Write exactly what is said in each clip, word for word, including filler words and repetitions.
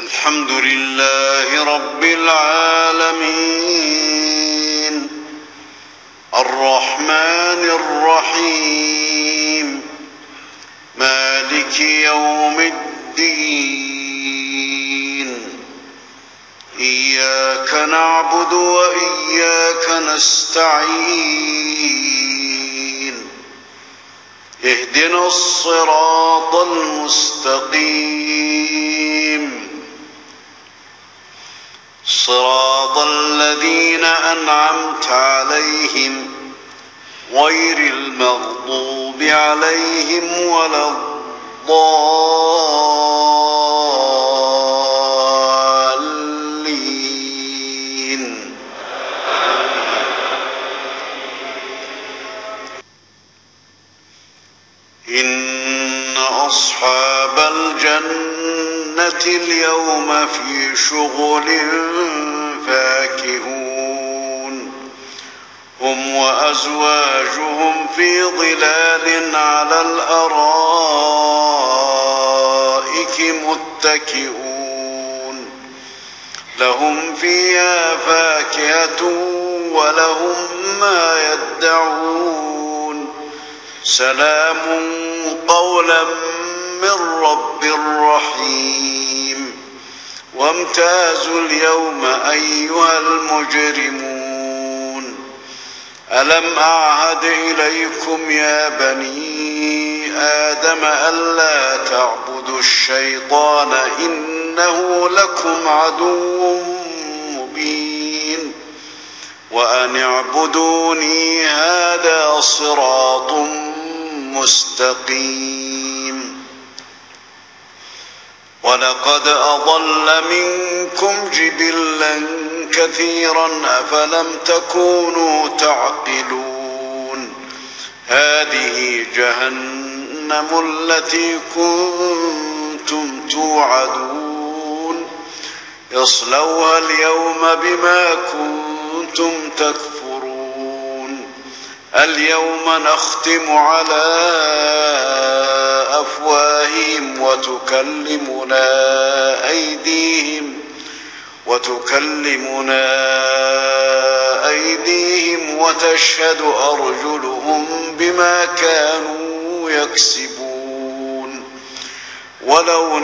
الحمد لله رب العالمين الرحمن الرحيم مالك يوم الدين إياك نعبد وإياك نستعين اهدنا الصراط المستقيم صراط الذين أنعمت عليهم غير المغضوب عليهم ولا الضالين. إن أصحاب الجنة اليوم في شغل فاكهون هم وأزواجهم في ظلال على الأرائك متكئون لهم فيها فاكهة ولهم ما يدعون سلام قولا من رب رحيم. وامتازوا اليوم أيها المجرمون ألم أعهد إليكم يا بني آدم ألا تعبدوا الشيطان إنه لكم عدو مبين وأن اعبدوني هذا صراط مستقيم. ولقد أضل منكم جبلا كثيرا أفلم تكونوا تعقلون هذه جهنم التي كنتم توعدون اصلوها اليوم بما كنتم تكفرون اليوم نختم على أفواههم وتكلمنا أيديهم وتكلمنا أيديهم وتشهد أرجلهم بما كانوا يكسبون ولو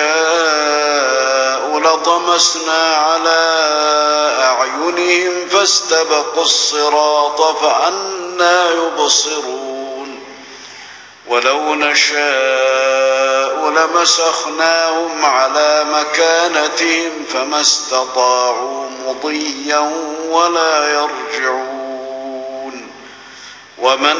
نشاء لطمسنا على أعينهم فاستبقوا الصراط فأنى يبصرون ولو نشاء لمسخناهم على مكانتهم فما استطاعوا مضيا ولا يرجعون ومن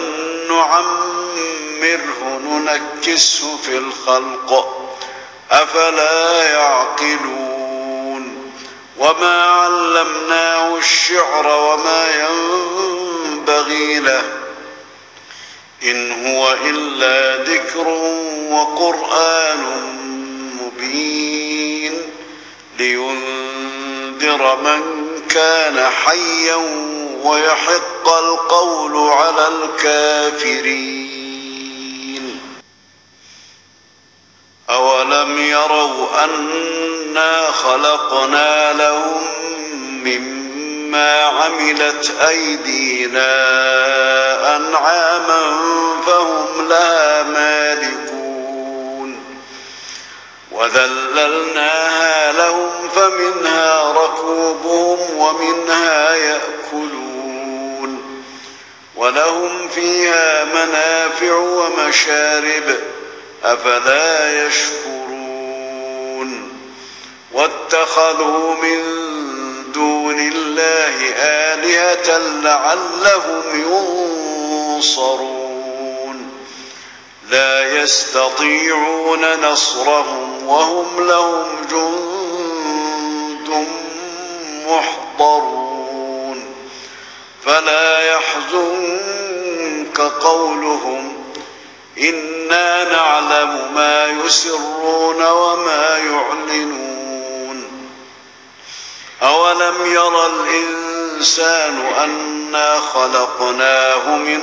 نعمره ننكسه في الخلق أفلا يعقلون وما علمناه الشعر وما ينبغي له إن هو إلا ذكر وقرآن مبين لينذر من كان حيا ويحق القول على الكافرين. أولم يروا أنا خلقنا لهم مما عملت أيدينا أنعاما فهم لها مالكون وذللناها لهم فمنها ركوبهم ومنها يأكلون ولهم فيها منافع ومشارب أفلا يشكرون واتخذوا من دون الله آلهة لعلهم ينصرون لا يستطيعون نصرهم وهم لهم جند محضرون فلا يحزنك قولهم إنا نعلم ما يسرون وما يعلنون أولم يرى الإنسان أنا خلقناه من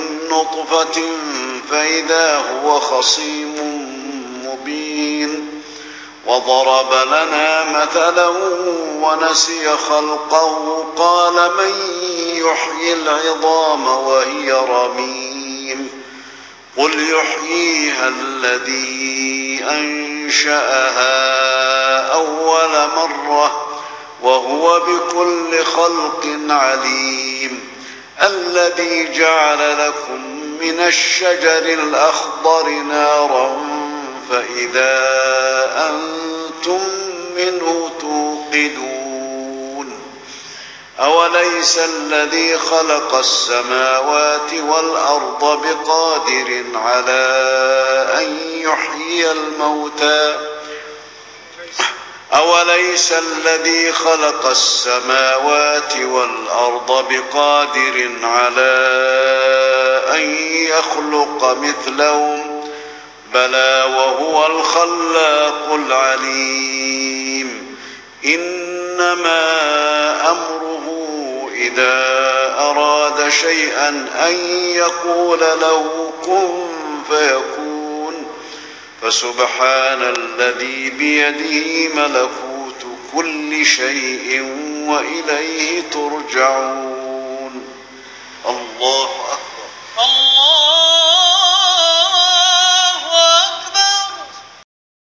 نطفة فإذا هو خصيم مبين وضرب لنا مثلا ونسي خلقه قال من يحيي العظام وهي رميم قل يحييها الذي أنشأها أول مرة وهو بكل خلق عليم الذي جعل لكم من الشجر الأخضر نارا فإذا أنتم منه توقدون أوليس الذي خلق السماوات والأرض بقادر على أن يحيي الموتى أوليس الذي خلق السماوات والأرض بقادر على أن يخلق مثلهم بلى وهو الخلاق العليم إنما أمره إذا أراد شيئا أن يقول له كن فيكون فسبحان الذي بيده ملكوت كل شيء وإليه ترجعون.